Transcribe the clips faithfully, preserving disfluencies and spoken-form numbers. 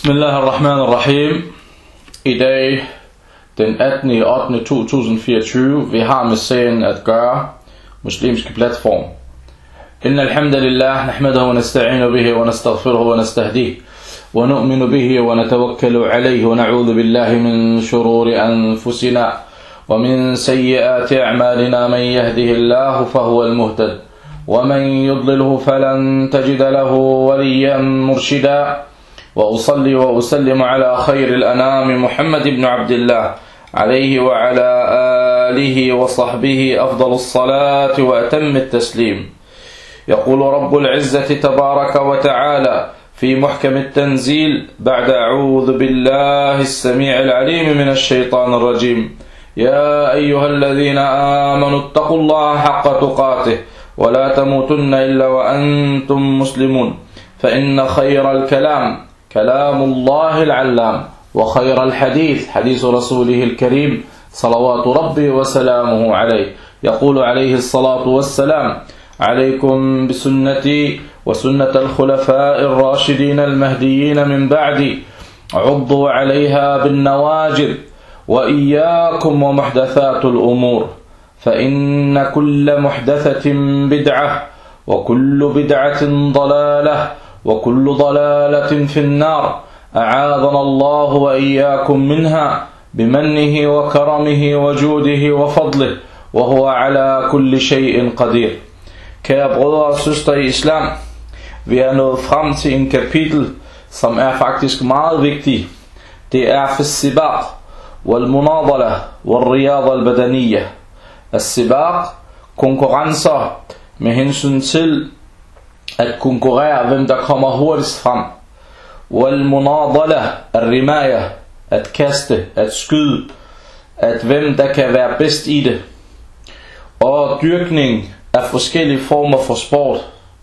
Bismillahirrahmanirrahim. I dag, den attende ottende to tusind fireogtyve, vi har med serien at gøre muslimske platform. Inna alhamdulillah, nahmaduhu wa nasta'inu bihi wa nastaghfiruhu wa nastahdihi wa nu'minu bihi wa natawakkalu alayhi wa na'udhu billahi min shururi anfusina wa min sayyiati a'malina. Man yahdihillahu fahuwa al-muhtad wa man yudlilhu falan tajida lahu waliyan murshida. وأصلي وأسلم على خير الأنام محمد بن عبد الله عليه وعلى آله وصحبه أفضل الصلاة وأتم التسليم. يقول رب العزة تبارك وتعالى في محكم التنزيل بعد أعوذ بالله السميع العليم من الشيطان الرجيم: يا أيها الذين آمنوا اتقوا الله حق تقاته ولا تموتن إلا وأنتم مسلمون فإن خير الكلام كلام الله العلام وخير الحديث حديث رسوله الكريم صلوات ربي وسلامه عليه. يقول عليه الصلاة والسلام: عليكم بسنتي وسنة الخلفاء الراشدين المهديين من بعدي عضوا عليها بالنواجذ وإياكم ومحدثات الأمور فإن كل محدثة بدعة وكل بدعة ضلالة وكل ضلالة في النار. أعاذنا الله وإياكم منها بمنه وكرمه وجوده وفضله وهو على كل شيء قدير. Kære brødre og søstre i islam, vi er nået frem til en kapitel, som er faktisk meget vigtig. Det er for sibaq wal munadala wal riyada al badaniyya. As-sibaq, konkurrencer med hensyn til at konkurrere, hvem der kommer hurtigst frem. Wal munadala ar-rimaya, at kaste, at skyde, at hvem der kan være bedst i det. Og dyrkning af forskellige former for sport.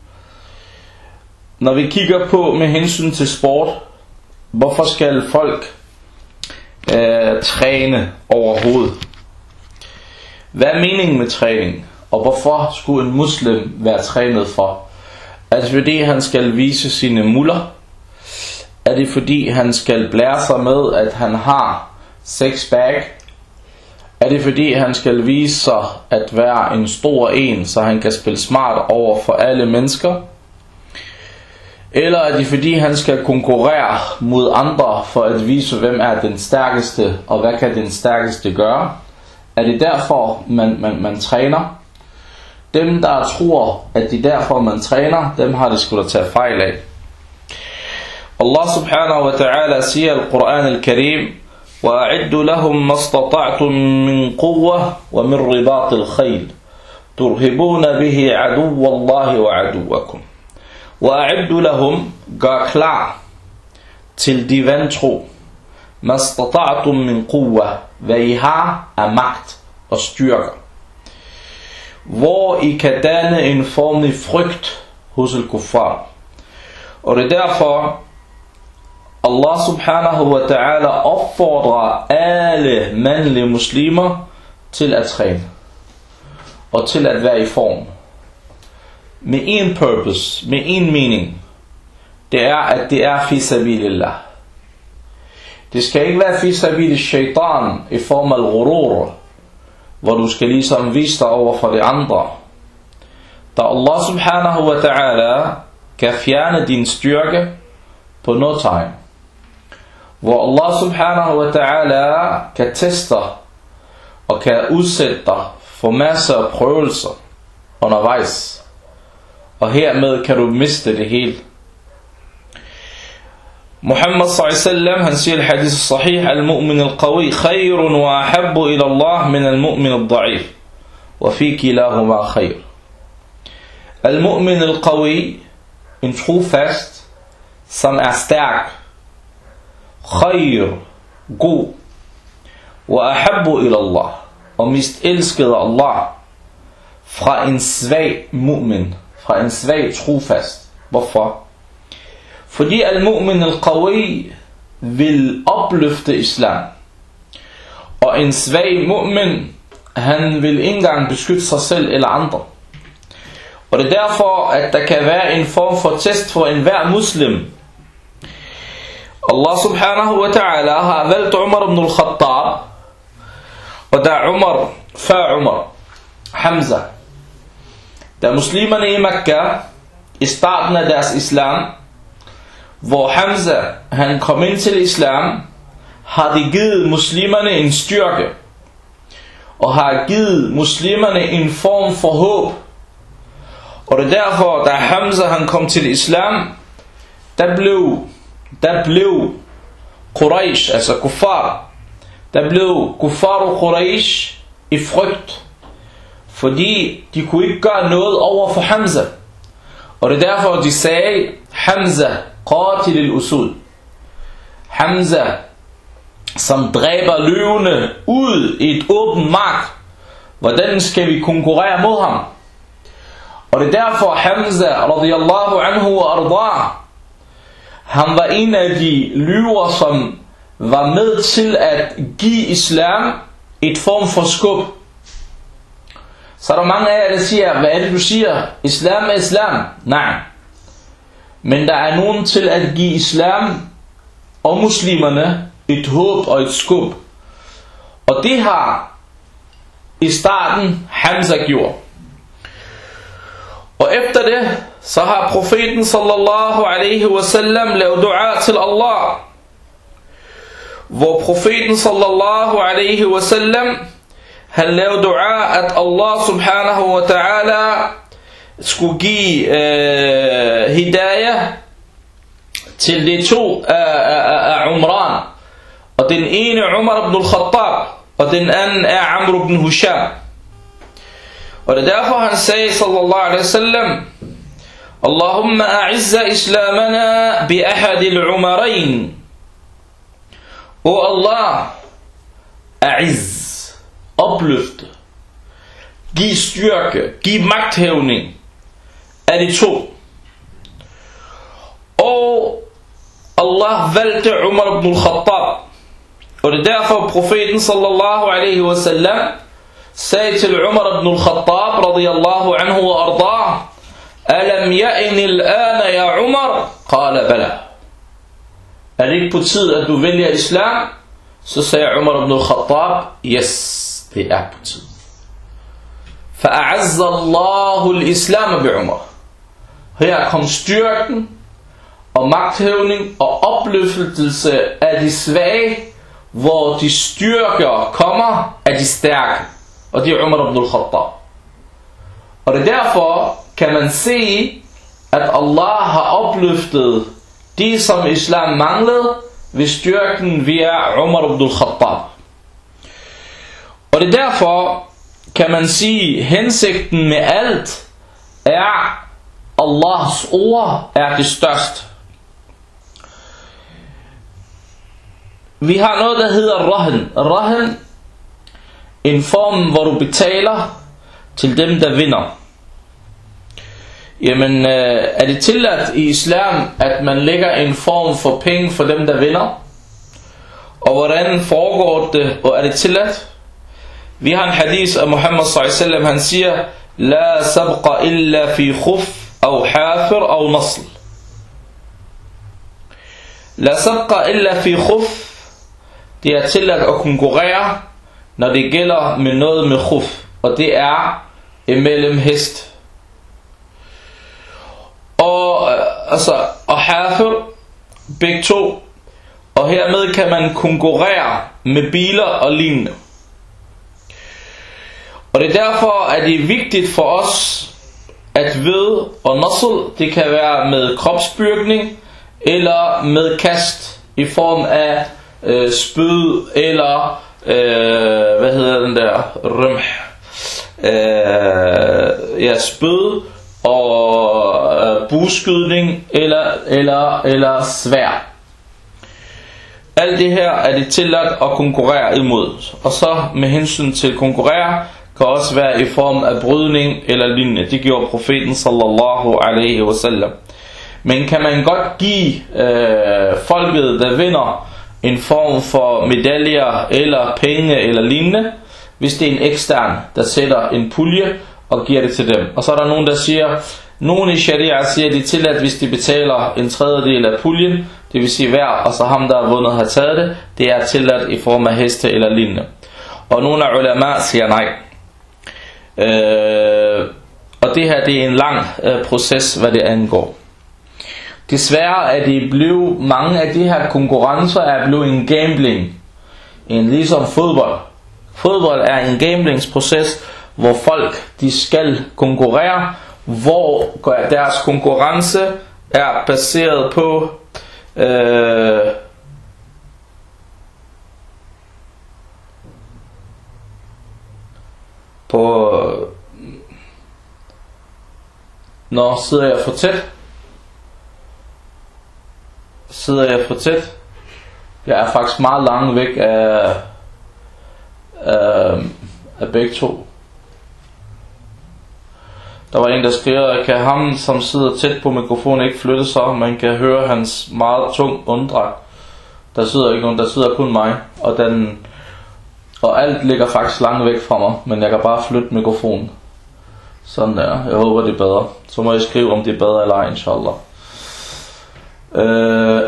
Når vi kigger på med hensyn til sport, hvorfor skal folk øh, træne overhovedet? Hvad er meningen med træning? Og hvorfor skulle en muslim være trænet for? Er det fordi han skal vise sine muller? Er det fordi han skal blære sig med at han har six pack? Er det fordi han skal vise sig at være en stor en, så han kan spille smart over for alle mennesker? Eller er det fordi han skal konkurrere mod andre for at vise hvem er den stærkeste, og hvad kan den stærkeste gøre? Er det derfor man, man, man træner? Dem der tror at det derfor man træner, dem har det skulle tage fejl af. Allah subhanahu wa ta'ala siger i Al-Quran al-Karim: وَأَعِدُّ لَهُمْ مَا اسْتَطَعْتُم مِّن قُوَّةٍ وَمِن رِّبَاطِ الْخَيْلِ تُرْهِبُونَ بِهِ عَدُوَّ اللَّهِ وَعَدُوَّكُمْ. وَأَعِدُّ لَهُمْ, gør klar til de vantro, مَا اسْتَطَعْتُم مِّن قُوَّةٍ, hvad I har af magt og styrke, hvor I kan danne en formlig frygt hos al-kuffar. Og det er derfor Allah subhanahu wa ta'ala opfordrer alle mandlige muslimer til at træne og til at være i form med en purpose, med en mening. Det er at det er fi sabilillah. Det skal ikke være fi sabil shaitan i form af al-ghurur, hvor du skal ligesom vise dig over for de andre. Da Allah subhanahu wa ta'ala kan fjerne din styrke på no time, hvor Allah subhanahu wa ta'ala kan teste og kan udsætte dig for masser af prøvelser undervejs, og hermed kan du miste det hele. Muhammad sallallahu alaihi wasallam, han siger i hadith sahih: al-mu'min al-qawi khayrun wa ahabbu ila Allah min al-mu'min al-da'if wa fi kilahuma khayr. Al-mu'min al-qawi, en trofast, som er stærk, khayr, god, wa ahabbu ila Allah, og mest elsket af Allah, fra en svag mu'min, fra en svag trofast. Hvorfor? Fordi al-mu'min al-qawi vil opløfte islam, og en svag mu'min, han vil ikke engang beskytte sig selv eller andre. Og det er derfor at der kan være en form for test for enhver muslim, Allah subhanahu wa ta'ala har valgt Umar ibn al-Khattab, og der er Umar før Umar, Hamza. Da muslimerne i Mekka i starten af deres islam, hvor Hamza han kom ind til islam, har de givet muslimerne en styrke, og har givet muslimerne en form for håb. Og det er derfor, da Hamza han kom til islam, der blev, der blev Quraysh, altså kuffar, der blev kuffar og Quraysh i frygt, fordi de kunne ikke gøre noget over for Hamza. Og det er derfor, de sagde, Hamza, qatil al-usul. Hamza, som dræber løvene ud i et åbent mark. Hvordan skal vi konkurrere mod ham? Og det er derfor, Hamza, radiyallahu anhu wa arda, han var en af de løver, som var med til at give islam et form for skub. Så er der mange af jer, der siger, hvad er det du siger? Islam er islam. Nej. Men der er nogen til at give islam og muslimerne et håb og et skub. Og det har i starten Hamza gjort. Og efter det, så har profeten sallallahu alaihi wasallam lavet dua til Allah. Hvor profeten sallallahu alaihi wasallam han lavede dua, at Allah subhanahu wa ta'ala skulle give øh, hidayah til de to af Umran. Og den ene Umar ibn al-Khattab, og den anden er Amr ibn Hisham. Og det er derfor han sagde sallallahu alaihi wasallam, Allahumma a'izza islamana bi ahadil umarain. O Allah, a'izz, opløfte, giv styrke, giv magthævning af de to. Og Allah valgte Umar ibn al-Khattab. Og det er derfor profeten sallallahu alaihi wasallam sagde til Umar ibn al-Khattab radiyallahu anhu wa arda, Alam ya'ni al-ana ya Umar? Qala bala. Er det ikke på tid at du vælger islam? Så sagde Umar ibn al-Khattab, yes, det er på tid. فَأَعَزَّ اللَّهُ الْإِسْلَامَ بِعُمَرْ. Her kom styrken og magthævning og opløftelse af de svage, hvor de styrker kommer af de stærke. Og det er Umar ibn al-Khattab. Og det er derfor kan man se, at Allah har opløftet de, som islam manglede, ved styrken via Umar ibn al-Khattab. Og det er derfor kan man sige, hensigten med alt er, Allahs ord er det største. Vi har noget, der hedder rahn. Rahn, en form, hvor du betaler til dem, der vinder. Jamen, er det tilladt i islam, at man lægger en form for penge for dem, der vinder? Og hvordan foregår det, og er det tilladt? Vi har en hadith af Muhammad sallallahu alaihi wasallam, han siger, La sabqa illa fi khuf, au hafir, au nasl. La sabqa illa fi khuf, det er tilladt at konkurrere, når det gælder med noget med khuf, og det er imellem hest. Og, altså, og hafir, begge to, og hermed kan man konkurrere med biler og lignende. Og det er derfor, at det er vigtigt for os, at ved og nasl, det kan være med kropsbyrkning, eller med kast, i form af øh, spyd, eller, øh, hvad hedder den der, røm, øh, ja, spyd, og øh, buskydning, eller, eller, eller svær. Alt det her er det tilladt at konkurrere imod. Og så med hensyn til konkurrere, kan også være i form af brydning eller lignende. Det gjorde profeten sallallahu alaihi wasallam. Men kan man godt give øh, folket, der vinder, en form for medaljer eller penge eller lignende, hvis det er en ekstern, der sætter en pulje og giver det til dem. Og så er der nogen, der siger, nogen i sharia siger, at det er tilladt, hvis de betaler en tredjedel af puljen. det vil sige hver, og så ham der har vundet har taget det, det er tilladt i form af heste eller lignende. Og nogle af ulama siger nej. Øh, og det her, det er en lang øh, proces, hvad det angår. Desværre er det blevet, mange af de her konkurrencer er blevet en gambling. En ligesom fodbold. Fodbold er en gamblingsproces, hvor folk de skal konkurrere, hvor deres konkurrence er baseret på øh, på Nå, sidder jeg for tæt? Sidder jeg for tæt? Jeg er faktisk meget langt væk af, af, af begge to. Der var en der skrev, kan ham som sidder tæt på mikrofonen ikke flytte sig? Man kan høre hans meget tung åndedræt. Der sidder ikke nogen, der sidder kun mig. Og, den, og alt ligger faktisk langt væk fra mig, men jeg kan bare flytte mikrofonen. Sådan der. Jeg håber det er bedre. Så må jeg skrive om det er bedre eller ej, inshallah. Øh,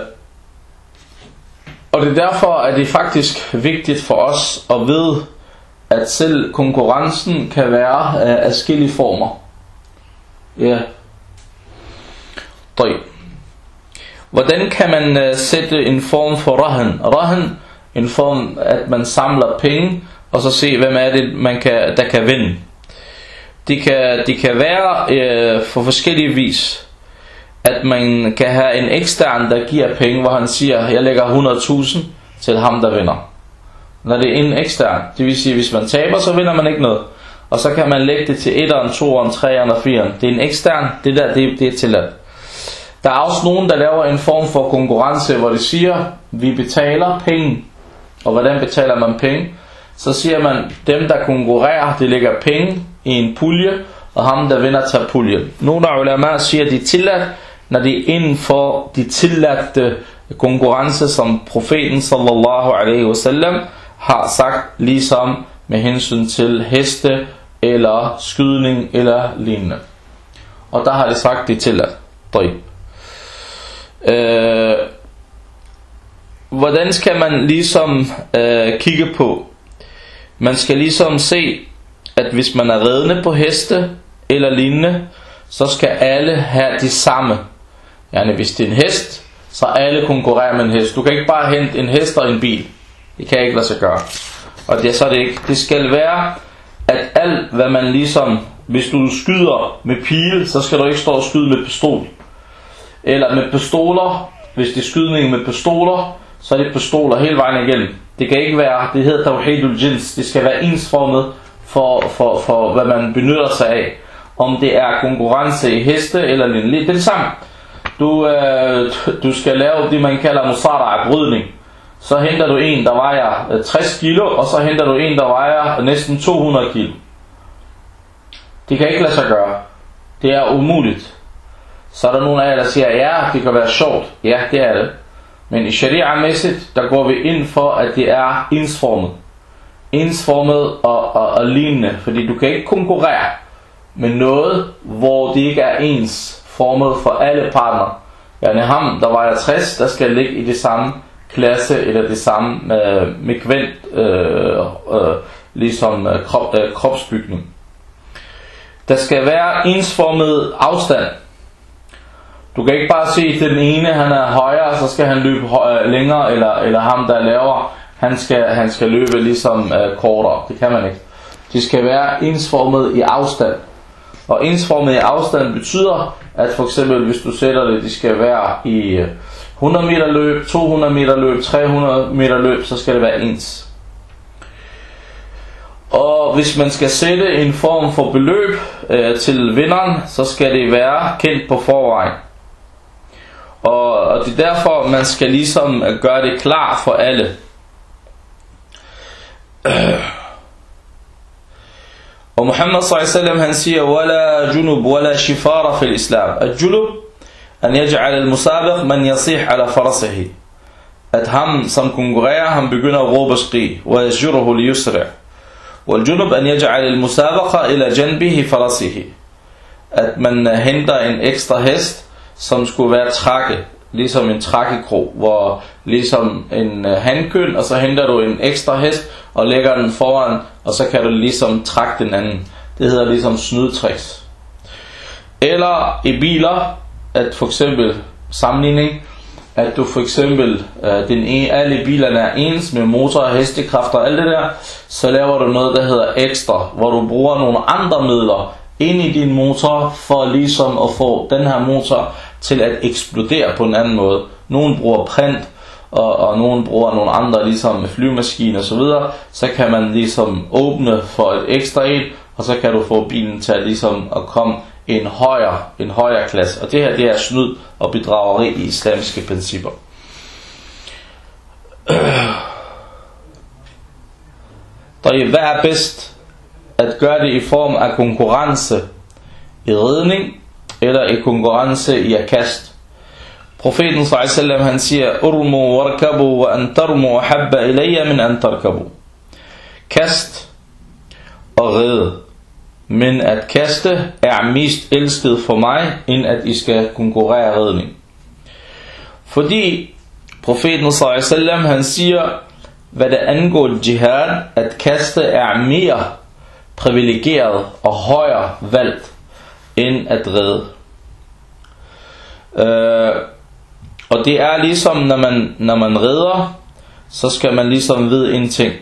og det er derfor, at det er faktisk vigtigt for os at vide, at selv konkurrencen kan være af forskellige former. Ja. Yeah. Hvordan kan man uh, sætte en form for rahan? Rahan, en form, at man samler penge, og så se, hvem er det, man kan, der kan vinde. Det kan, det kan være uh, for forskellige vis, at man kan have en ekstern, der giver penge, hvor han siger, jeg lægger hundrede tusind til ham, der vinder. Når det er en ekstern, det vil sige, hvis man taber, så vinder man ikke noget. Og så kan man lægge det til etteren, toeren, treeren og fireren. Det er en ekstern, det der, det, det er tilladt. Der er også nogen, der laver en form for konkurrence, hvor de siger, vi betaler penge. Og hvordan betaler man penge? Så siger man, dem der konkurrerer, de lægger penge i en pulje, og ham der vinder tager puljen. Nogle af ulama siger, de er tilladt, når de er inden for de tilladte konkurrence, som profeten sallallahu alaihi wasallam har sagt, ligesom med hensyn til heste eller skydning eller lignende. Og der har de sagt, det er tilladt. Øh, hvordan skal man ligesom øh, kigge på? Man skal ligesom se, at hvis man er ridende på heste eller lignende, så skal alle have de samme. Yani hvis det er en hest, så alle konkurrerer med en hest. Du kan ikke bare hente en hest og en bil. Det kan ikke lade sig gøre. Og det er så det ikke. Det skal være, at alt hvad man ligesom, hvis du skyder med pile, så skal du ikke stå og skyde med pistol. Eller med pistoler, hvis det er skydning med pistoler, så er det pistoler hele vejen igennem. Det kan ikke være, det hedder tawhidul jins, det skal være ensformet for, for, for hvad man benytter sig af. Om det er konkurrence i heste eller lignende. Det er det samme. Du, øh, du skal lave det man kalder musara'a, brydning. Så henter du en der vejer tres kilo, og så henter du en der vejer næsten to hundrede kilo. Det kan ikke lade sig gøre. Det er umuligt. Så er der nogen af jer der siger, ja det kan være sjovt. Ja det er det. Men i sharia-mæssigt, der går vi ind for at det er ensformet. Ensformet og, og, og lignende. Fordi du kan ikke konkurrere med noget hvor det ikke er ens formet for alle partner. Yani ham der vejer tres, der skal ligge i det samme klasse eller det samme øh, mekvent øh, øh, ligesom øh, krop, øh, kropsbygning. Der skal være ensformet afstand. Du kan ikke bare se at den ene han er højere, så skal han løbe højere, længere, eller, eller ham der er lavere, han skal, han skal løbe ligesom øh, kortere. Det kan man ikke. Det skal være ensformet i afstand. Og ensformet i afstand betyder, at for eksempel hvis du sætter det, det skal være i hundrede meter løb, to hundrede meter løb, tre hundrede meter løb, så skal det være ens. Og hvis man skal sætte en form for beløb øh, til vinderen, så skal det være kendt på forvejen. Og, og det er derfor, man skal ligesom gøre det klar for alle. Og Muhammad sallallahu alaihi wasallam han siger, wala junub wala shifara fil islam. Al-junub an yaj'al al-musabiq man yasih ala farasihi. At ham som konkurrerer, han begynder at råbe og skrige. Wa yasjuruhu li yusra'. Wal-junub an yaj'al al-musabaqa ila janbihi farasihi. At man henter en ekstra hest, som skulle være trække ligesom en trækkekrog, hvor ligesom en hankøn, og så henter du en ekstra hest og lægger den foran, og så kan du ligesom trække den anden. Det hedder ligesom snydtricks. Eller i biler, at for eksempel sammenligning, at du for eksempel, øh, den ene, alle bilerne er ens med motor og hestekræfter og alt det der, så laver du noget, der hedder ekstra, hvor du bruger nogle andre midler ind i din motor, for ligesom at få den her motor til at eksplodere på en anden måde. Nogen bruger print, og, og nogen bruger nogle andre, ligesom med flyvemaskiner og så videre, så kan man ligesom åbne for et ekstra en, og så kan du få bilen til at, ligesom at komme en højere, en højere klasse. Og det her, det er snyd og bedrageri i islamiske principper. Hvad er bedst? At gøre det i form af konkurrence i ridning, eller i konkurrence i at kaste. Profeten sallallahu alaihi wasallam, han siger: Urmu warkabu wa an tarmu habba ilayya min an tarkabu. Kast og ride, men at kaste er mest elsket for mig, end at I skal konkurrere ridning. Fordi profeten sallallahu alaihi wasallam, han siger, hvad det angår jihad, at kaste er mere privilegeret og højere valgt end at ride. Øh, og det er ligesom når man, når man rider, så skal man ligesom vide en ting.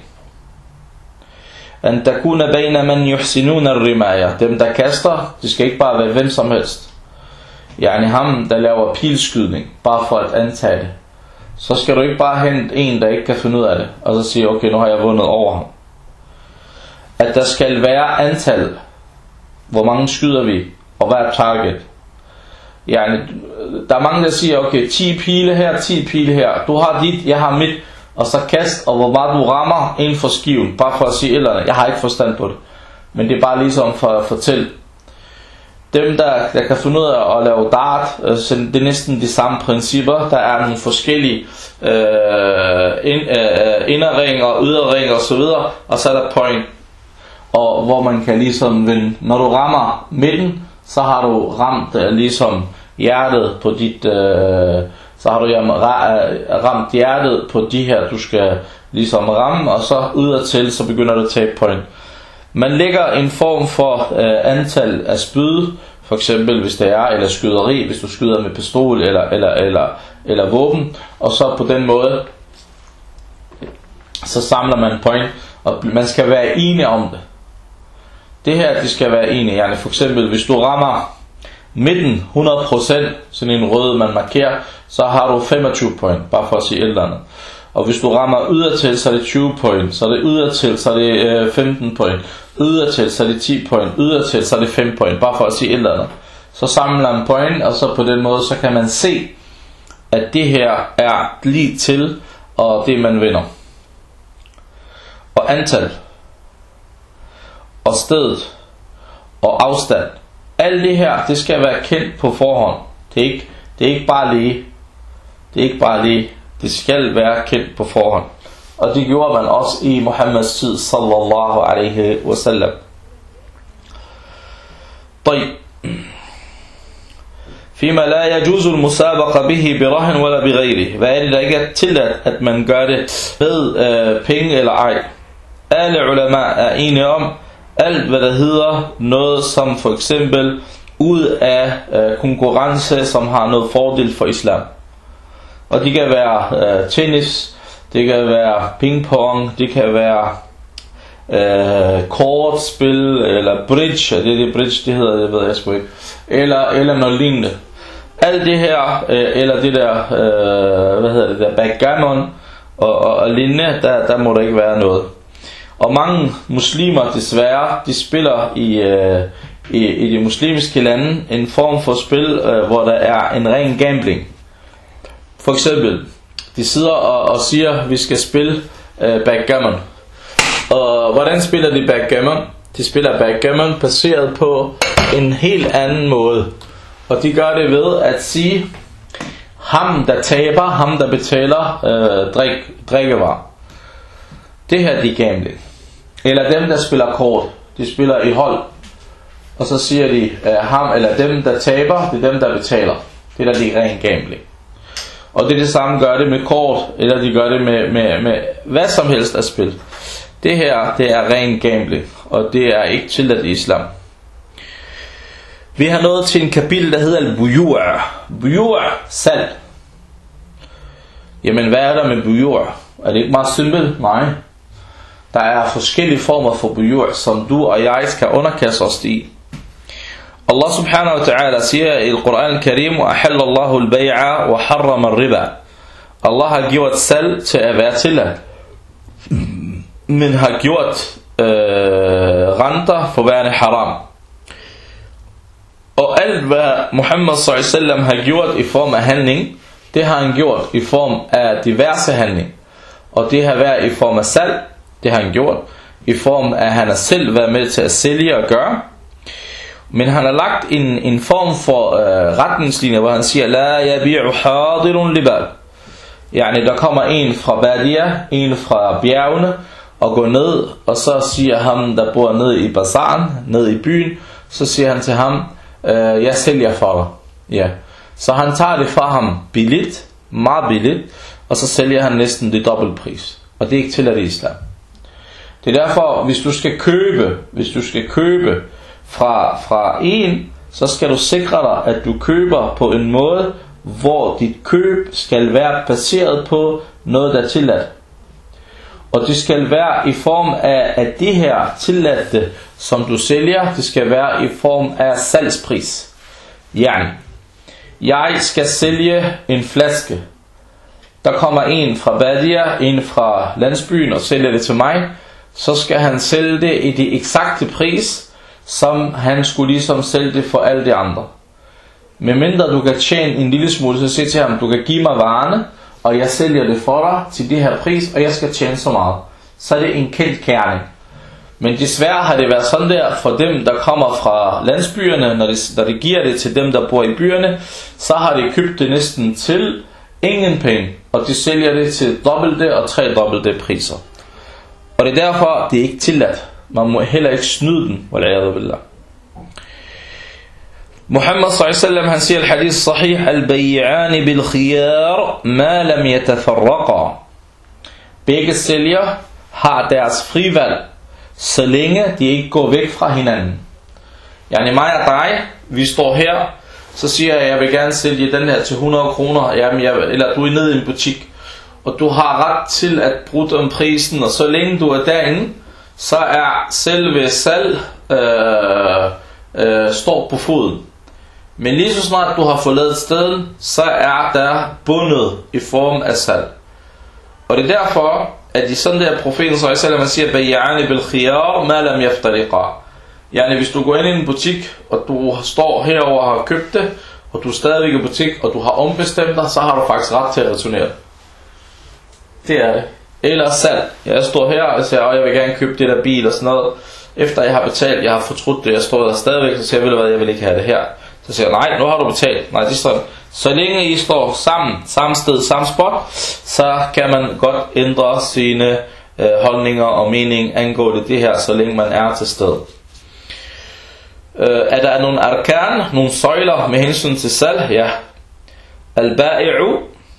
An takuna bayna man yuhsinuna ar-rimaya. Dem der kaster, det skal ikke bare være hvem som helst. Yani ham der laver pilskydning, bare for at antage det. Så skal du ikke bare hente en der ikke kan finde ud af det, og så sige okay, nu har jeg vundet over ham. At der skal være antal. Hvor mange skyder vi, og hvad er target? Yani, der er mange der siger okay, ti pile her, ti pile her. Du har dit, jeg har mit. Og så kast, og hvor meget du rammer inden for skiven. Bare for at sige et eller andet. Jeg har ikke forstand på det, men det er bare ligesom for at fortælle. Dem der, der kan finde ud af at lave dart, så det er næsten de samme principper. Der er nogle forskellige øh, ind, øh, inderring og yderring og så videre. Og så er der point, og hvor man kan ligesom vinde. Når du rammer midten, så har du ramt øh, ligesom hjertet på dit øh, så har du ramt hjertet på de her du skal ligesom ramme, og så udadtil så begynder du at tage point. Man lægger en form for øh, antal af spyd, for eksempel hvis det er, eller skyderi, hvis du skyder med pistol eller, eller, eller, eller våben, og så på den måde så samler man point, og man skal være enig om det. Det her, det skal være enig. Yani for eksempel hvis du rammer midten hundrede procent, sådan en rød man markerer, så har du femogtyve point, bare for at sige et eller andet. Og hvis du rammer ydertil, så er det tyve point, så er det ydertil, så er det øh, femten point, ydertil, så er det ti point, ydertil, så er det fem point, bare for at sige et eller andet. Så samler man point, og så på den måde, så kan man se, at det her er lige til, og det man vinder. Og antal, og stedet, og afstand. Alt det her, det skal være kendt på forhånd. Det er ikke, det er ikke bare lige. Det er ikke bare lige. Det skal være kendt på forhånd. Og det gjorde man også i Muhammeds tid, sallallahu alaihi wasallam. طيب. فيما لا يجوز المسابقة به برهن ولا بغيره. Hvad er det, der ikke er tilladt, at man gør det ved øh, penge eller ej? Alle ulama er enige om, alt hvad der hedder noget som for eksempel ud af øh, konkurrence, som har noget fordel for islam. Og det kan være øh, tennis, det kan være pingpong, det kan være øh, kortspil, eller bridge, det er det bridge, det hedder, det ved jeg sgu ikke, eller, eller noget lignende. Alt det her, øh, eller det der, øh, hvad hedder det der, backgammon og, og, og lignende, der, der må der ikke være noget. Og mange muslimer desværre, de spiller i, øh, i, i de muslimske lande en form for spil, øh, hvor der er en ren gambling. For eksempel, de sidder og, og siger, at vi skal spille øh, backgammon. Og hvordan spiller de backgammon? De spiller backgammon baseret på en helt anden måde. Og de gør det ved at sige, ham der taber, ham der betaler øh, drik, drikkevarer. Det her det er gambling. Eller dem der spiller kort, de spiller i hold. Og så siger de, øh, ham eller dem der taber, det er dem der betaler. Det der det er ren gambling. Og det er det samme, gør det med kort, eller de gør det med, med, med hvad som helst af spil. Det her, det er ren gambling, og det er ikke tilladt i islam. Vi har nået til en kapitel, der hedder al-buyu'. Buyu', salg. Jamen, hvad er der med buyu'? Er det ikke meget simpelt? Nej. Der er forskellige former for buyu', som du og jeg skal underkaste os i. Allah subhanahu wa ta'ala siger i Al-Quran al-Karim: وَأَحَلَّ اللَّهُ الْبَيْعَ وَحَرَّمَ الرِّبَى. Allah har gjort salg til at være tilladt, men har gjort øh, renter for værende haram. Og alt hvad Muhammad sallallahu alaihi wasallam har gjort i form af handling, det har han gjort i form af diverse handling. Og det har været i form af salg, det har han gjort i form af at han har selv været med til at sælge og gøre. Men han har lagt en, en form for øh, retningslinjer, hvor han siger: La yabi'u hadirun libal. Yani der kommer en fra Badia, en fra bjergene, og går ned, og så siger ham, der bor nede i bazaren, nede i byen, så siger han til ham: øh, jeg sælger for dig. Ja. Så han tager det fra ham billigt, meget billigt, og så sælger han næsten det dobbelt pris. Og det er ikke tilladt i islam. Det er derfor, hvis du skal købe, hvis du skal købe fra, fra en, så skal du sikre dig, at du køber på en måde, hvor dit køb skal være baseret på noget, der er tilladt. Og det skal være i form af, at det her tilladte, som du sælger, det skal være i form af salgspris. Yani, jeg skal sælge en flaske. Der kommer en fra Badia, en fra landsbyen og sælger det til mig. Så skal han sælge det i det eksakte pris, som han skulle ligesom sælge det for alle de andre. Men mindre du kan tjene en lille smule, så siger til ham: du kan give mig varerne, og jeg sælger det for dig til det her pris, og jeg skal tjene så meget. Så er det en kendt kerning. Men desværre har det været sådan der for dem, der kommer fra landsbyerne, når de, når de giver det til dem, der bor i byerne, så har de købt det næsten til ingen penge, og de sælger det til dobbelte og tre dobbelte priser. Og det er derfor, det er ikke tilladt. Man må heller ikke snyde den. Muhammad sallallahu alaihi wasallam, han siger i al-hadith sahih: al-bay'ani bil-khiyar ma lam yatafarraqa. Begge sælger har deres frivalg, så længe de ikke går væk fra hinanden. Yani mig og dig, vi står her, så siger jeg: jeg vil gerne sælge den her til hundrede kroner. Jamen, jeg, eller du er nede i en butik, og du har ret til at bruge om prisen, og så længe du er derinde, så er selve salg øh, øh, står på foden. Men lige så snart du har forladt stedet, så er der bundet i form af salg. Og det er derfor, at i sådan der profeten sallallahu alaihi wasallam siger: bay'ani bil khiyar ma lam yaftariqa. Yani hvis du går ind i en butik, og du står herover og har købt det, og du er stadigvæk i butik, og du har ombestemt dig, så har du faktisk ret til at returnere. Det er det. Eller salg. Jeg står her og siger: jeg vil gerne købe det der bil og sådan noget. Efter jeg har betalt, jeg har fortrudt det, jeg står der stadigvæk, så siger jeg: ved du hvad, jeg vil ikke have det her. Så siger jeg: nej, nu har du betalt. Nej, det er sådan. Så længe I står sammen, samme sted, samme spot, så kan man godt ændre sine øh, holdninger og mening angående det her, så længe man er til stede. Øh, er der nogle arkan, nogle søjler med hensyn til salg? Ja. Al-ba'i'u,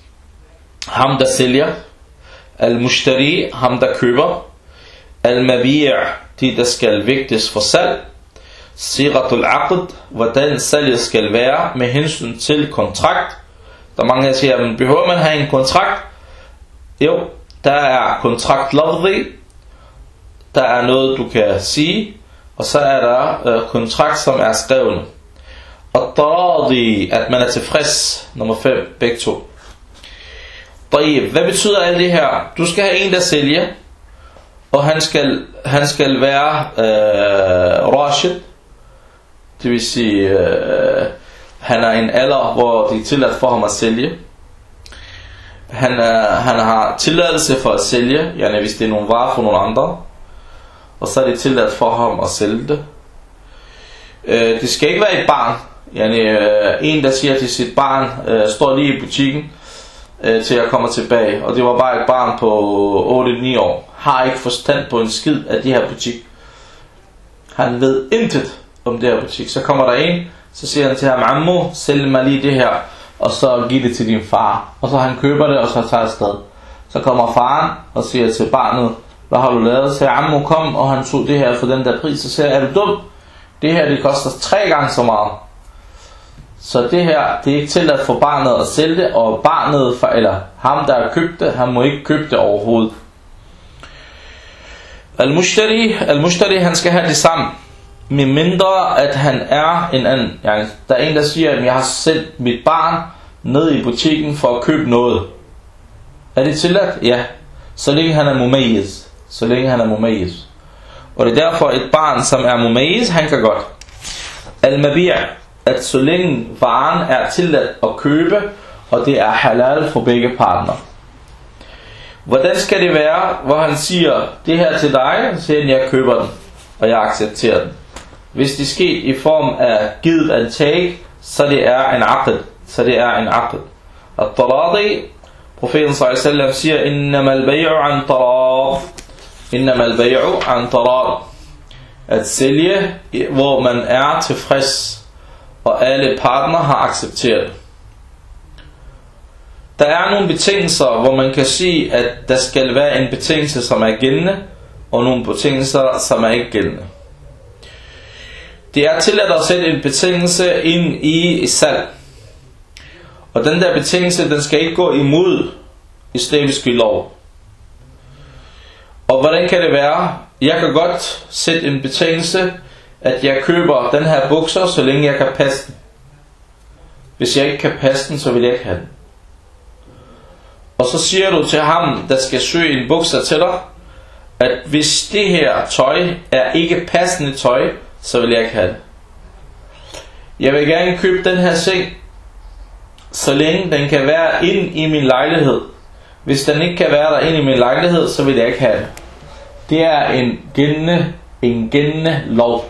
ham der sælger. Al-mushtari, ham der køber. Al-mabi', de der skal vægtes for salg. Siratul aqd, hvordan salget skal være med hensyn til kontrakt. Der er mange der siger: men behøver man have en kontrakt? Jo, der er kontrakt lafzi, der er noget du kan sige, og så er der øh, kontrakt som er skrevet. Og taradi, at man er tilfreds, nummer fem, begge to. Hvad betyder alt det her? Du skal have en der sælger, og han skal, han skal være øh, rashid. Det vil sige, øh, han er en alder, hvor det er tilladt for ham at sælge. Han, er, han har tilladelse for at sælge, yani hvis det er nogle varer for nogle andre. Og så er det tilladt for ham at sælge det. Øh, det skal ikke være et barn. Yani øh, en der siger til sit barn, øh, står lige i butikken, øh, til jeg kommer tilbage. Og det var bare et barn på otte ni år. Har ikke forstand på en skid af de her butik. Han ved intet om det her butik. Så kommer der en, så siger han til ham: Ammo, sælg mig lige det her. og så give det til din far. Og så han køber det, og så tager afsted. Så kommer faren og siger til barnet, hvad har du lavet? Så siger Ammo, kom, og han tog det her for den der pris. Så siger, er du dum? Det her, det koster tre gange så meget. Så det her, det er ikke tilladt for barnet at sælge det, og barnet, eller ham der har købt det, han må ikke købe det overhovedet. Al-Mushtari, Al-Mushtari, han skal have det samme. Med mindre at han er en anden. Ja, der er en der siger, at jeg har sendt mit barn ned i butikken for at købe noget. Er det tilladt? Ja. Så længe han er mumayyiz. Så længe han er mumayyiz. Og det er derfor et barn som er mumayyiz, han kan godt. Al-Mabi', at så længe varen er tilladt at købe, og det er halal for begge partner. Hvordan skal det være, hvor han siger, det her til dig, så siger han, jeg køber den, og jeg accepterer den. Hvis det sker i form af givet and take, så det er en aqd, så det er en aqd. At-taradi, profeten sallallahu alaihi wasallam siger, innamal bay'u an tarad, innamal bay'u an tarad. At sælge, hvor man er tilfreds, og alle partner har accepteret. Der er nogle betingelser, hvor man kan sige, at der skal være en betingelse, som er gældende, og nogle betingelser, som er ikke gældende. Det er tilladt at sætte en betingelse ind i salg. Og den der betingelse, den skal ikke gå imod islamiske lov. Og hvordan kan det være? Jeg kan godt sætte en betingelse, at jeg køber den her bukser, så længe jeg kan passe den. Hvis jeg ikke kan passe den, så vil jeg ikke have den. Og så siger du til ham, der skal søge en bukser til dig, at hvis det her tøj er ikke passende tøj, så vil jeg ikke have det. Jeg vil gerne købe den her seng, så længe den kan være inde i min lejlighed. Hvis den ikke kan være der inde i min lejlighed, så vil jeg ikke have det. Det er en gældende, en gældende lov.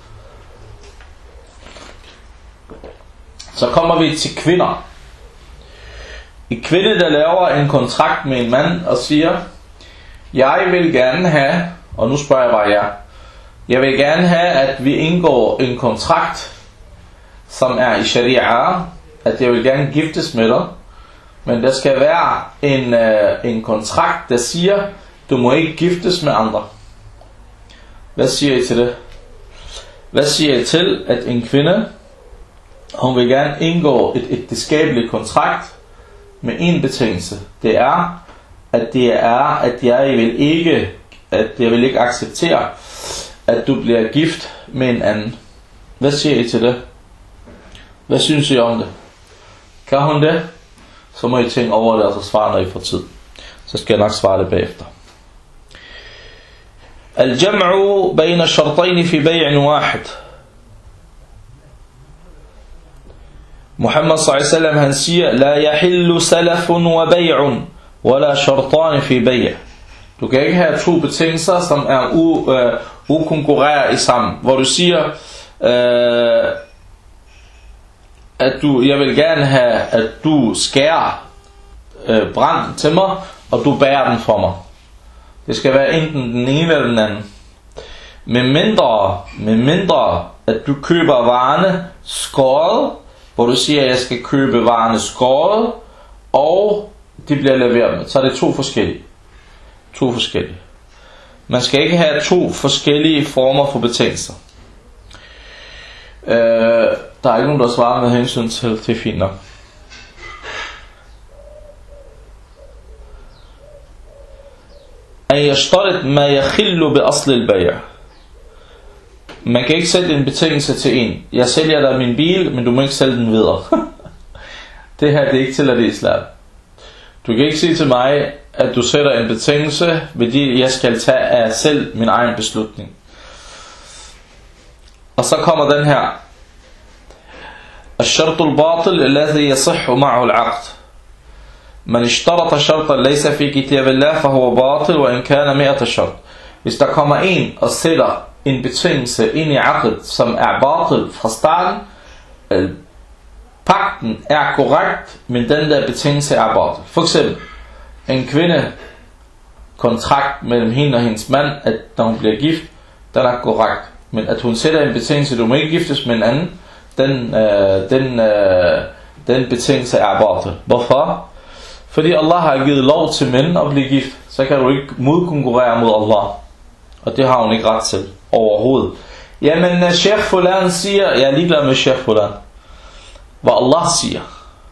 Så kommer vi til kvinder. En kvinde, der laver en kontrakt med en mand og siger, jeg vil gerne have, og nu spørger jeg bare jer, jeg vil gerne have, at vi indgår en kontrakt, som er i sharia, at jeg vil gerne giftes med dig, men der skal være en, øh, en kontrakt, der siger, du må ikke giftes med andre. Hvad siger I til det? Hvad siger I til, at en kvinde, hun vil gerne indgå et ægteskabeligt kontrakt med en betingelse? Det er, at det er, at jeg vil ikke, at jeg vil ikke acceptere, at du bliver gift med en anden. Hvad siger I til det? Hvad synes I om det? Kan hun det? Så må I tænke over det, og så svare, når I får tid. Så skal jeg nok svare det bagefter. Al-jam'u bayna shartayn fi bay'in wahid. Muhammad sallallahu alaihi wasallam, han siger, la yahillu salafun wa bay'un, wala shartan fi bay'. Du kan ikke have to betingelser, som er u, øh, ukonkurrerer i sammen. Hvor du siger, øh, at du, jeg vil gerne have, at du skærer øh, brand til mig, og du bærer den for mig. Det skal være enten den ene eller den anden. Med mindre, med mindre at du køber varerne skåret, hvor du siger, at jeg skal købe varerne skåret, og de bliver leveret med. Så er det to forskellige. To forskellige. Man skal ikke have to forskellige former for betingelser. Øh, der er ikke nogen, der svarer med hensyn til, til fint nok. An yashtarit ma yakhillu bi asl al-bay'. Man kan ikke sætte en betingelse til en. Jeg sælger dig min bil, men du må ikke sælge den videre. Det her, det er ikke til at det er islam. Du kan ikke sige til mig, at du sætter en betingelse, fordi jeg skal tage af selv min egen beslutning. Og så kommer den her. الشرط الباطل الذي يصح معه العقد. من اشترط شرطا ليس في كتاب الله فهو باطل وإن كان مئة شرط. Hvis der kommer en og sætter en betingelse ind i aqd, som er batil fra starten, øh, pakten er korrekt, men den der betingelse er batil. For eksempel, en kvinde kontrakt mellem hende og hendes mand, at når hun bliver gift, den er korrekt. Men at hun sætter en betingelse, du må ikke giftes med en anden, den, øh, den, øh, den betingelse er batil. Hvorfor? Fordi Allah har givet lov til mænd at blive gift. Så kan du ikke modkonkurrere mod Allah. Og det har hun ikke ret til overhovedet. Jamen, Sheikh Fulan siger, jeg er ligeglad med Sheikh Fulan. Hvad Allah siger.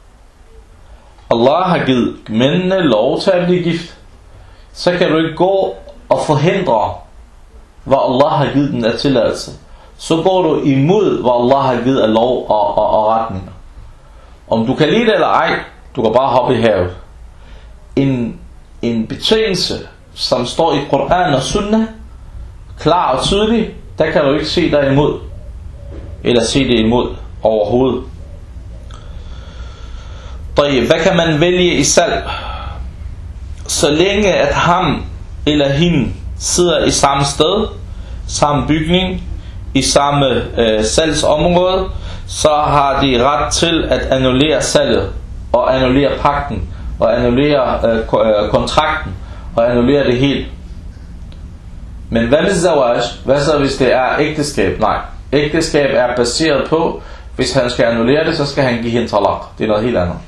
Allah har givet mændene lov til at blive gift. Så kan du ikke gå og forhindre, hvad Allah har givet den af tilladelse. Så går du imod, hvad Allah har givet af lov og, og, og retninger. Om du kan lide det eller ej, du kan bare hoppe i havet. En, en betingelse, som står i Koran og Sunnah, klar og tydelig, der kan du ikke se dig imod. Eller se det imod overhovedet. Hvad kan man vælge i salg? Så længe at ham eller hende sidder i samme sted, samme bygning, i samme øh, salgsområde, så har de ret til at annullere salget, og annullere pagten, og annullere øh, kontrakten, og annullere det hele. Men hvad med zawaj? Hvad så hvis det er ægteskab? Nej, ægteskab er baseret på, hvis han skal annullere det, så skal han give hende talaq. Det er noget helt andet.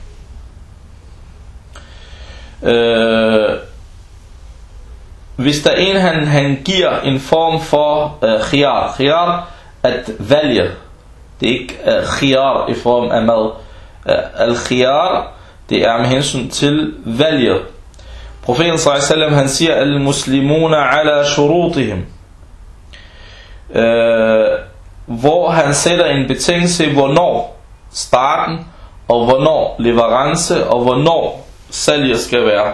Øh, hvis der er en, han, han giver en form for øh, khiyar. Khiyar, at vælge. Det er ikke øh, khiyar i form af mad. Øh, al-khiyar, det er med hensyn til vælge. Profeten sallallahu alaihi wasallam, han siger, al-muslimuna ala shurutihim. Øh, hvor han sætter en betingelse, hvornår starten, og hvornår leverance, og hvornår salget skal være.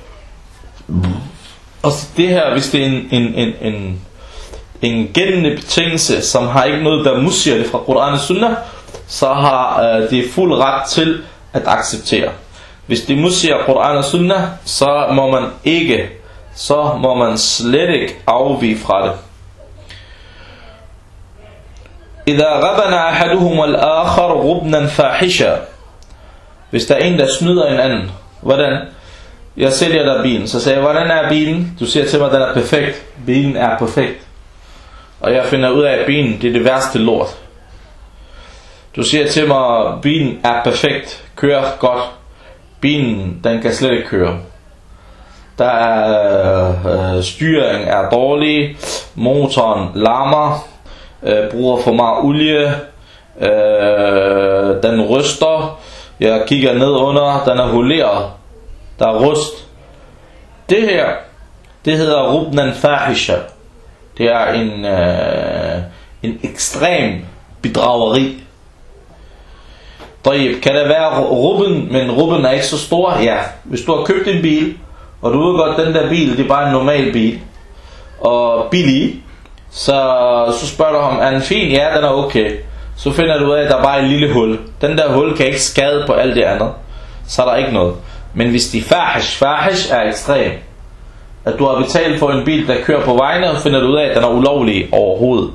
Og det her, hvis det er en, en, en, en, en gældende betingelse, som har ikke noget, der musier det fra Koran og Sunnah, så har øh, det fuld ret til at acceptere. Hvis det musier Koran og Sunnah, så må man ikke, så må man slet ikke afvige fra det. إذا غبن أحدهم الآخر غبنا فاحشا. Hvis der er en, der snyder en anden, hvordan? Jeg sælger dig bilen. Så sagde jeg, hvordan er bilen? Du siger til mig, den er perfekt. Bilen er perfekt. Og jeg finder ud af, at bilen, det er det værste lort. Du siger til mig, bilen er perfekt. Kører godt. Bilen, den kan slet ikke køre. Der er øh, styring er dårlig. Motoren larmer. Øh, bruger for meget olie. Øh, den ryster. Jeg kigger ned under, den er huleret. Der er rust. Det her, det hedder rubnan fahisha. Det er en, øh, en ekstrem bedrageri. Kan der være rubben, men rubben er ikke så stor? Ja. Hvis du har købt en bil, og du ved godt, den der bil, det er bare en normal bil, og billig, så, så spørger du ham, er den fin? Ja, den er okay. Så finder du ud af, at der er bare en lille hul. Den der hul kan ikke skade på alt det andet. Så er der ikke noget. Men hvis de fahish, fahish er ekstrem, at du har betalt for en bil, der kører på vejene, og finder du ud af, at den er ulovlig overhovedet.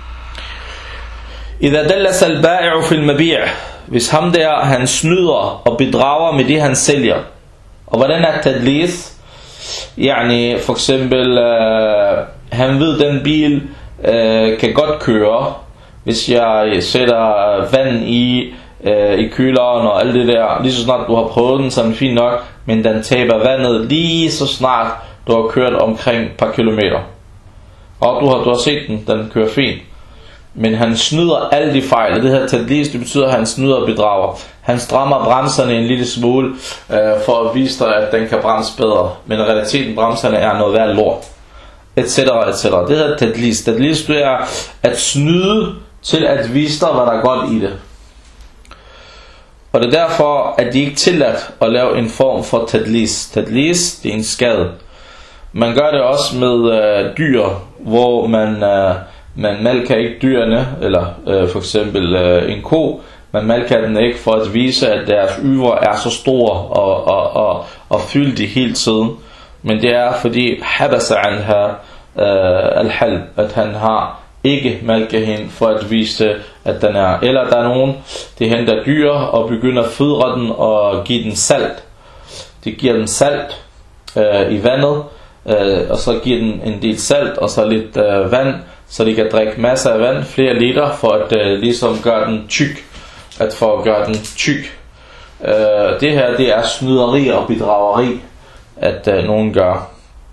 إذا دلس البائع في المبيع. Hvis ham der, han snyder og bedrager med det, han sælger. Og hvordan er tadlis? Yani, for eksempel, øh, han ved, den bil øh, kan godt køre. Hvis jeg sætter vand i, øh, i køleren og alt det der, lige så snart du har prøvet den, så er den fin nok, men den taber vandet lige så snart du har kørt omkring et par kilometer. Og du har, du har set den, den kører fint. Men han snyder alle de fejl. Det her tadlis, det betyder, at han snyder og bedrager. Han strammer bremserne en lille smule, øh, for at vise dig, at den kan bremse bedre. Men i realiteten, bremserne er noget værd lort. Etc. et cetera. Det her tadlis. Tadlis, det er at snyde til at vise dig, hvad der er godt i det. Og det er derfor, at de ikke tilladt at lave en form for tadlis. Tadlis, det er en skade. Man gør det også med øh, dyr, hvor man, øh, man malker ikke dyrene, eller øh, for eksempel øh, en ko, man malker den ikke for at vise, at deres yver er så store og, og, og, og fyldige hele tiden. Men det er fordi, habasa anha øh, al-halb, at han har ikke malke hende for at vise, at den er. Eller der er nogen, de henter dyr og begynder at fodre den og give den salt. De giver den salt øh, i vandet, øh, og så giver den en del salt og så lidt øh, vand, så de kan drikke masser af vand, flere liter, for at øh, ligesom gøre den tyk. At for at gøre den tyk. Øh, det her, det er snyderi og bedrageri, at øh, nogen gør.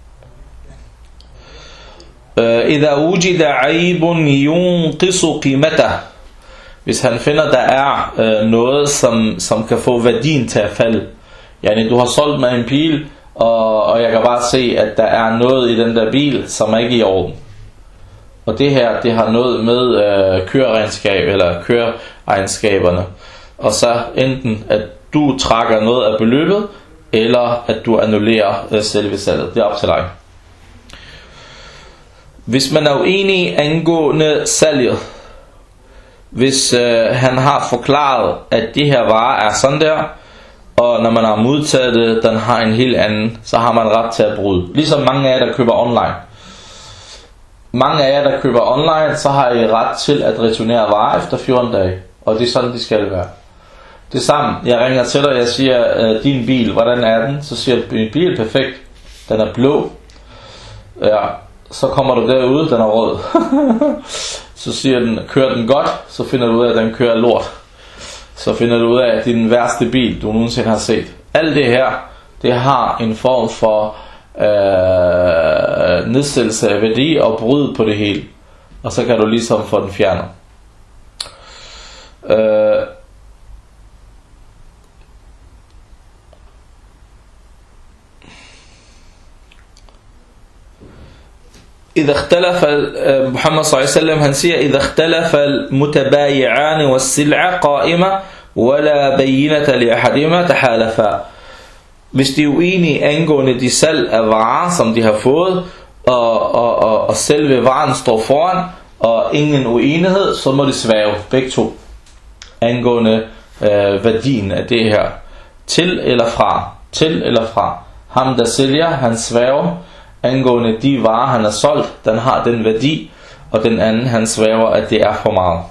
إذا وجد عيب ينقص قيمته. Hvis han finder, der er øh, noget, som, som kan få værdien til at falde. Yani, du har solgt mig en bil, og, og jeg kan bare se, at der er noget i den der bil, som er ikke i orden. Og det her, det har noget med øh, køreregnskab, eller køreegenskaberne. Og så enten, at du trækker noget af beløbet, eller at du annullerer øh, selve salget. Det er op til dig. Hvis man er uenig angående salget, hvis øh, han har forklaret, at de her varer er sådan der, og når man har modtaget det, den har en helt anden, så har man ret til at bryde. Ligesom mange af jer, der køber online. Mange af jer, der køber online, så har I ret til at returnere varer efter fjorten dage. Og det er sådan, det skal være. Det samme, jeg ringer til dig, og jeg siger, øh, din bil, hvordan er den? Så siger du, min bil er perfekt, den er blå. Ja. Så kommer du derude, den er rød. Så siger den, kører den godt, så finder du ud af, at den kører lort. Så finder du ud af, at det er den værste bil, du nogensinde har set. Alt det her, det har en form for øh, nedsættelse af værdi og brud på det hele. Og så kan du ligesom få den fjernet. Øh, إذا اختلف محمد صلى الله عليه وسلم han siger إذا اختلف المتبايعان والسلعة قائمة ولا بينة لأحدهما تحالفا. Hvis de er uenige angående de salg af varer, som de har fået, og, og, og, og selve varen står foran, og ingen uenighed, så må de sværge begge to angående øh, værdien af det her. Til eller fra. Til eller fra. Ham der sælger, han sværger angående de varer han har solgt, den har den værdi, og den anden han sværger, at det er for meget.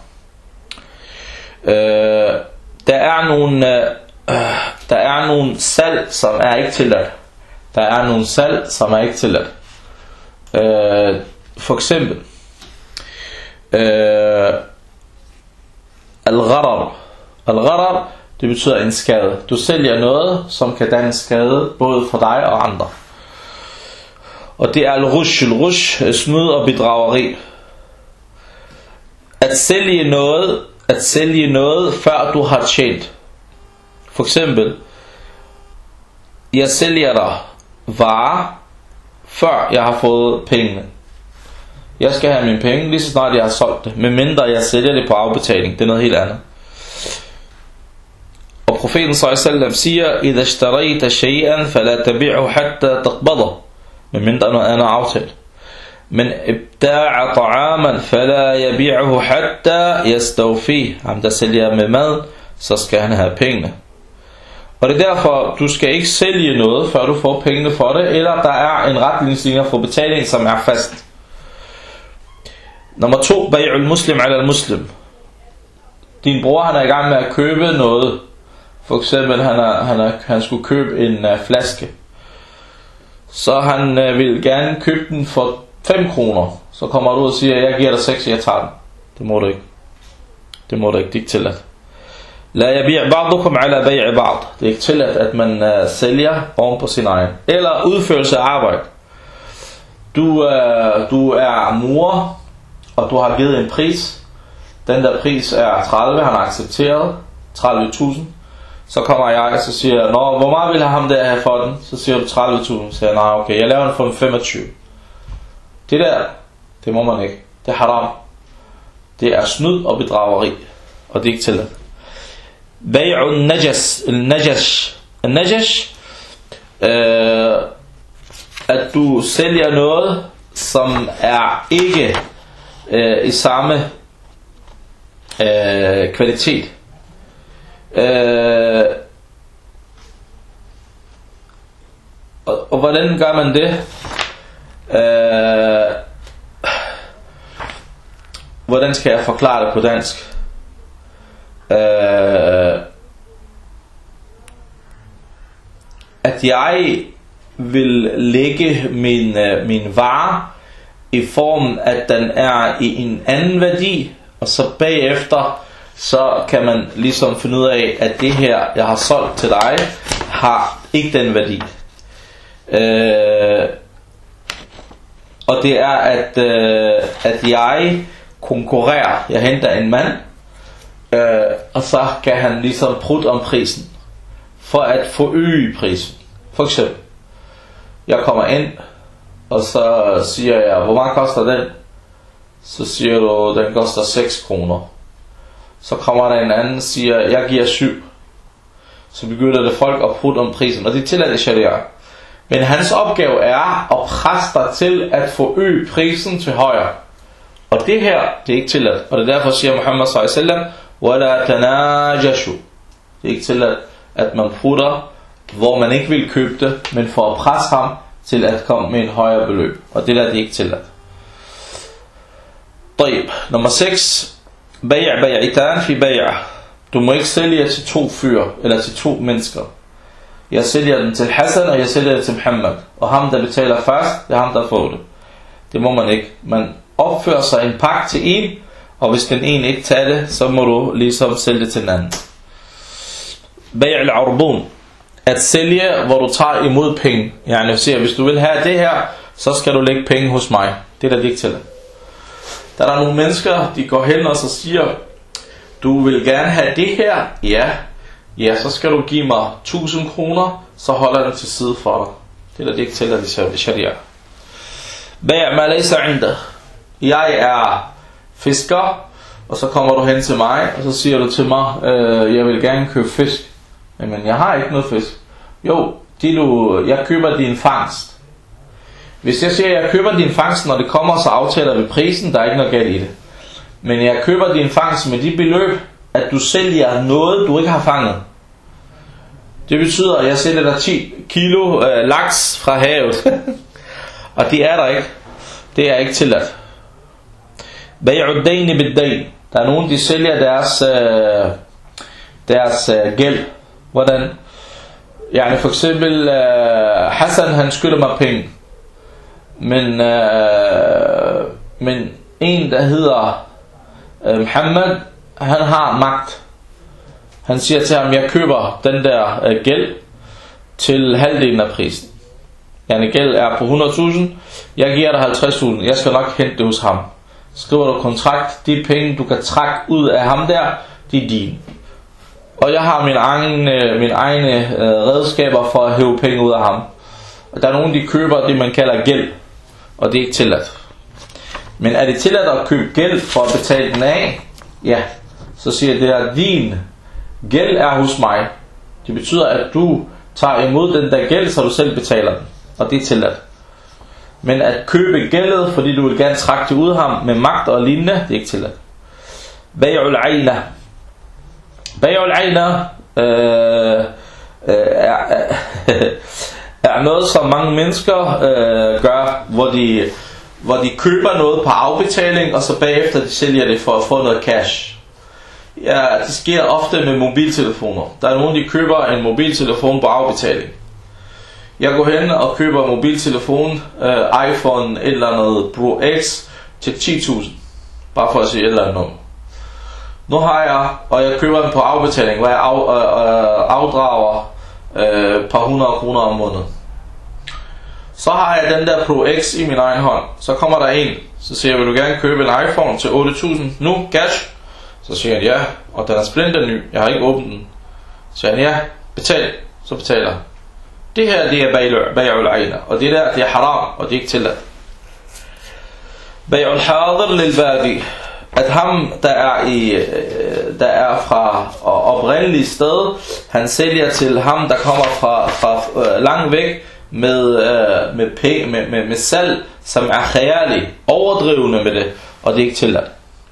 Øh, der er nogle øh, der er nogle salg, som er ikke tilladt. Der er nogle salg, som er ikke tilladt. Øh, for eksempel øh, al-gharar. Al-gharar, det betyder en skade. Du sælger noget, som kan danne skade både for dig og andre. Og det er al-rush, al-rush, snyd og bedrageri. At sælge noget, at sælge noget, før du har tjent. For eksempel, jeg sælger dig varer, før jeg har fået pengene. Jeg skal have mine penge, lige så snart jeg har solgt det. Men mindre jeg sælger det på afbetaling, det er noget helt andet. Og profeten sallallahu alaihi wasallam siger, إذا اشتريت شيئا فلا تبيعه حتى تقبضه. Men mindre noget andet aftalt. Men ibta'a ta'aman fala yabi'uhu hatta yastawfi. Ham der sælger med mad, så skal han have pengene. Og det er derfor, du skal ikke sælge noget, før du får pengene for det, eller der er en retningslinje for betaling, som er fast. Nummer to, bay'ul muslim ala al-muslim. Din bror, han er i gang med at købe noget. For eksempel, han, er, han, er, han skulle købe en uh, flaske. Så han øh, vil gerne købe den for fem kroner. Så kommer du ud og siger, jeg giver dig seks, jeg tager den. Det må du ikke. Det må du ikke, det er ikke tilladt. La yabi' ba'dukum ala bay'i ba'd. Det er ikke tilladt, at man øh, sælger oven på sin egen. Eller udførelse af arbejde. Du, øh, du er murer, og du har givet en pris. Den der pris er tredive, han har accepteret. tredive tusind. Så kommer jeg og så siger, nå, hvor meget vil jeg ham der have for den? Så siger du tredive tusind. Så siger jeg, nej, okay, jeg laver den for en femogtyve. Det der, det må man ikke. Det er haram. Det er snyd og bedrageri. Og det er ikke tilladt. Bay'u najas, najas, najas, øh, at du sælger noget, som er ikke øh, i samme øh, kvalitet. Øh, og, og hvordan gør man det? Øh, hvordan skal jeg forklare det på dansk? Øh, at jeg vil lægge min, min vare i form, at den er i en anden værdi, og så bagefter så kan man ligesom finde ud af, at det her, jeg har solgt til dig, har ikke den værdi. Øh, og det er, at, øh, at jeg konkurrerer. Jeg henter en mand, øh, og så kan han ligesom prutte om prisen, for at forøge prisen. For eksempel, jeg kommer ind, og så siger jeg, hvor meget koster den? Så siger du, den koster seks kroner. Så kommer der en anden og siger, jeg giver syv. Så begynder det folk at prutte om prisen, og det tillader sharia. Men hans opgave er at presse dig til at forøge prisen til højre. Og det her, det er ikke tilladt. Og det er derfor siger Muhammad sallallahu alaihi wasallam, wala tanajashu. Det er ikke tilladt, at man prutter, hvor man ikke vil købe det, men for at presse ham til at komme med en højere beløb. Og det der, det er ikke tilladt. طيب. Nummer seks. Bay' bay'itan fi bay'. Du må ikke sælge til to fyre, eller til to mennesker. Jeg sælger den til Hassan, og jeg sælger den til Muhammad. Og ham, der betaler først, det er ham, der får det. Det må man ikke. Man opfører sig en pakke til en, og hvis den ene ikke tager det, så må du ligesom sælge det til den anden. Bay' al-arbun. At sælge, hvor du tager imod penge. Jeg siger, hvis du vil have det her, så skal du lægge penge hos mig. Det er der ikke til. Der er nogle mennesker, de går hen og så siger, du vil gerne have det her? Ja. Ja, så skal du give mig tusind kroner, så holder jeg den til side for dig. Det er der ikke til, at det sharia. Bay' ma laysa 'inda. Jeg er fisker, og så kommer du hen til mig, og så siger du til mig, øh, jeg vil gerne købe fisk. Men jeg har ikke noget fisk. Jo, de du, jeg køber din fangst. Hvis jeg siger, at jeg køber din fangst, når det kommer, så aftaler vi prisen, der er ikke noget galt i det. Men jeg køber din fangst med de beløb, at du sælger noget, du ikke har fanget. Det betyder, at jeg sælger dig ti kilo øh, laks fra havet. Og det er der ikke. Det er ikke tilladt. Bay'ud dayn bid-dayn. Der er nogen, de sælger deres, øh, deres øh, gæld. Hvordan? Yani for eksempel, øh, Hassan, han skylder mig penge. Men, øh, men en, der hedder øh, Muhammad, han har magt. Han siger til ham, jeg køber den der øh, gæld til halvdelen af prisen. Yani gæld er på hundrede tusind, jeg giver dig halvtreds tusind, jeg skal nok hente det hos ham. Skriver du kontrakt, de penge du kan trække ud af ham der, de er dine. Og jeg har mine egne, mine egne øh, redskaber for at hæve penge ud af ham. Og der er nogen, de køber det, man kalder gæld. Og det er ikke tilladt. Men er det tilladt at købe gæld for at betale den af? Ja. Så siger det at din gæld er hos mig. Det betyder, at du tager imod den der gæld, så du selv betaler den. Og det er tilladt. Men at købe gældet, fordi du vil gerne trække det ud af ham med magt og lignende, det er ikke tilladt. Bay'ul ayna. Bay'ul ayna øh, øh, er, er noget, som mange mennesker øh, gør, hvor de, hvor de køber noget på afbetaling, og så bagefter de sælger det for at få noget cash. Ja, det sker ofte med mobiltelefoner. Der er nogen, de køber en mobiltelefon på afbetaling. Jeg går hen og køber en mobiltelefon, øh, iPhone eller noget Pro X til ti tusind. Bare for at sige et eller andet nummer. Nu har jeg, og jeg køber den på afbetaling, hvor jeg af, øh, afdrager øh, et par hundrede kroner om måneden. Så har jeg den der Pro X i min egen hånd. Så kommer der en, så siger jeg, vil du gerne købe en iPhone til otte tusind nu, cash? Så siger han ja, og den er splinter ny, jeg har ikke åbnet den. Så siger han ja, betal, så betaler. Det her, det er bay'ul ayna, og det der, det er haram, og det er ikke tilladt. Bay'ul hadir lil badi. At ham, der er, i, der er fra oprindeligt sted, han sælger til ham, der kommer fra, fra uh, langt væk med, uh, med, pæ, med, med, med salg, som er khayali, overdrivende med det, og det er ikke tilladt.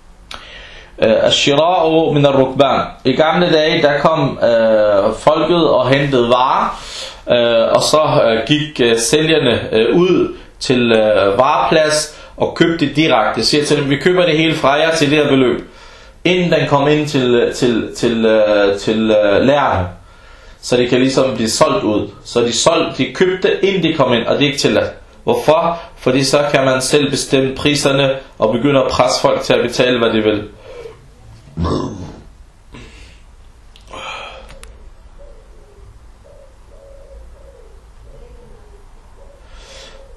Ashira'u min al-rukban. I gamle dage, der kom uh, folket og hentede varer, uh, og så uh, gik uh, sælgerne uh, ud til uh, vareplads, og købte det direkte. Jeg siger til dem, vi køber det hele fra jer til det her beløb, inden den kom ind til, til, til, til, til lærerne, så det kan ligesom blive solgt ud. Så de, solgte, de købte, inden de kom ind, og det er ikke tilladt. Hvorfor? Fordi så kan man selv bestemme priserne, og begynde at presse folk til at betale, hvad de vil.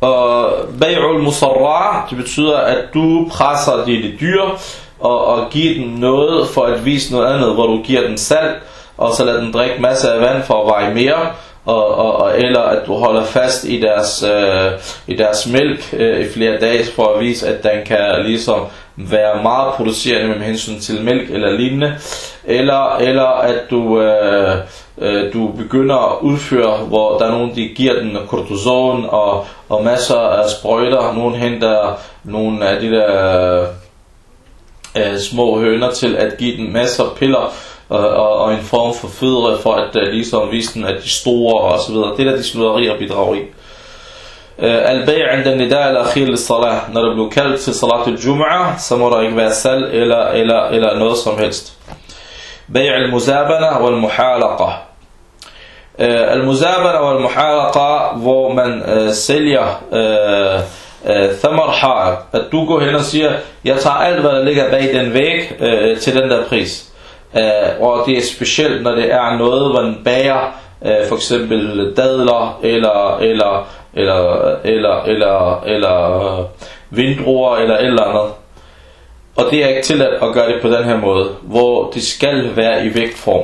Og bay'ul musarra, det betyder, at du presser dine dyr og, og giver den noget for at vise noget andet, hvor du giver den salt, og så lader den drikke masser af vand for at veje mere, og, og, og, eller at du holder fast i deres, øh, i deres mælk øh, i flere dage, for at vise, at den kan ligesom være meget producerende med hensyn til mælk eller lignende, eller, eller at du, øh, øh, du begynder at udføre, hvor der er nogen, de giver den kortison og, og masser af sprøjter, nogen henter nogle af de der øh, små høner til at give den masser af piller, Og, og, og en form for fødre for at uh, ligesom vise dem, at de store og så videre. Det der de sluderi og bedrageri. uh, Al-bay' inda nida al-akhir lis-salah. Når det bliver kaldt til salat al-jum'a, så må der ikke være salg eller, eller, eller noget som helst. Bay' al-muzabana wal-muhalaqa. uh, Al-muzabana wal-muhalaqa, hvor man uh, sælger uh, uh, thamar ha'ab. At du går hen og siger, jeg tager alt hvad der ligger bag den væg uh, til den der pris. Uh, og det er specielt, når det er noget, man bager, uh, for eksempel dadler, eller, eller, eller, eller, eller, eller uh, vindruer, eller et eller andet. Og det er ikke tilladt at gøre det på den her måde, hvor det skal være i vægtform.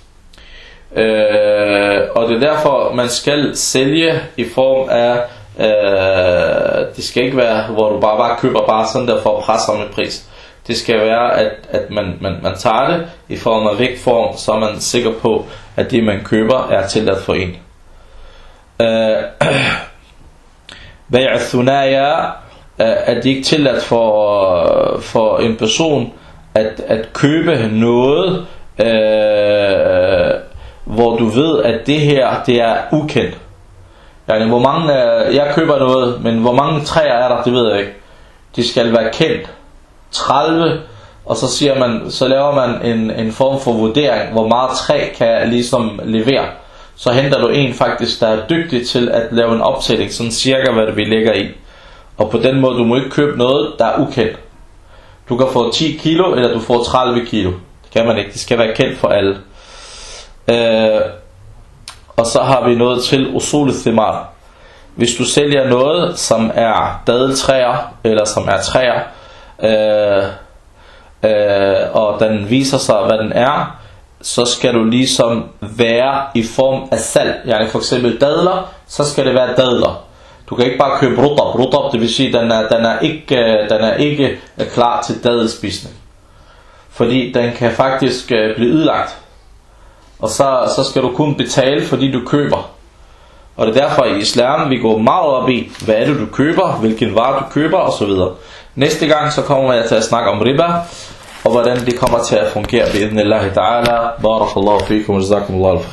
Uh, og det er derfor, man skal sælge i form af, uh, det skal ikke være, hvor du bare, bare køber bare sådan der for at presse med pris. Det skal være, at, at man, man, man tager det i form af vægtform, så er man sikker på, at det man køber er tilladt for en. Bay' al-thunaya, er det ikke tilladt for, for en person at, at købe noget, øh, hvor du ved, at det her det er ukendt. Yani, hvor mange, jeg køber noget, men hvor mange træer er der, det ved jeg ikke. Det skal være kendt. tredive, og så siger man, så laver man en, en form for vurdering, hvor meget træ kan ligesom levere. Så henter du en faktisk, der er dygtig til at lave en opsætning, sådan cirka hvad det vi lægger i. Og på den måde, du må ikke købe noget, der er ukendt. Du kan få ti kilo, eller du får tredive kilo. Det kan man ikke, det skal være kendt for alle. Øh, og så har vi noget til usul al-thimar. Hvis du sælger noget, som er dadeltræer, eller som er træer, Øh, øh, og den viser sig hvad den er, så skal du ligesom være i form af salg. Yani for eksempel dadler, så skal det være dadler. Du kan ikke bare købe rutab. Rutab, det vil sige den er, den er ikke, den er ikke klar til dadelspisning, fordi den kan faktisk blive ødelagt, og så, så skal du kun betale fordi du køber. Og det er derfor i islam vi går meget op i, hvad er det du køber, hvilken vare du køber osv. Næste gang så kommer jeg til at snakke om riba, og hvordan det kommer til at fungere. Bi idhnillahi ta'ala. Barakallahu fikum, jazakumullahu